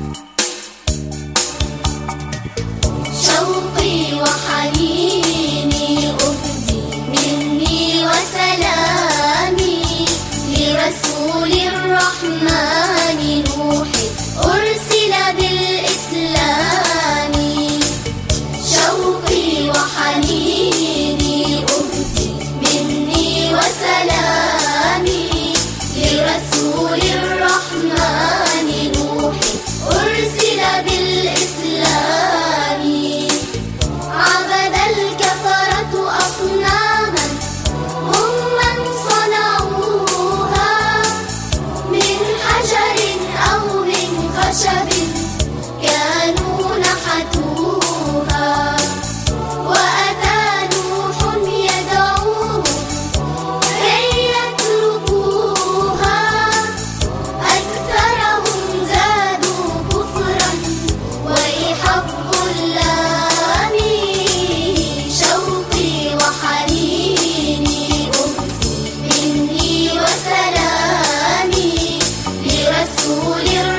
شوقي وحنيني أهدي مني وسلامي لرسول الرحمن نوح أرسل بالإسلام. شوقي وحنيني أهدي مني وسلامي لرسول الرحمن نوح أرسل بالإسلام. عبد الكفرة أصناما هم من صنعوها من حجر أو من خشب كانوا نحتوها. وأتى نوح يدعوهم كي يتركوها أكثرهم زادوا كفرا ويح الظلام. شوقي وحنيني أهدي مني وسلامي لرسول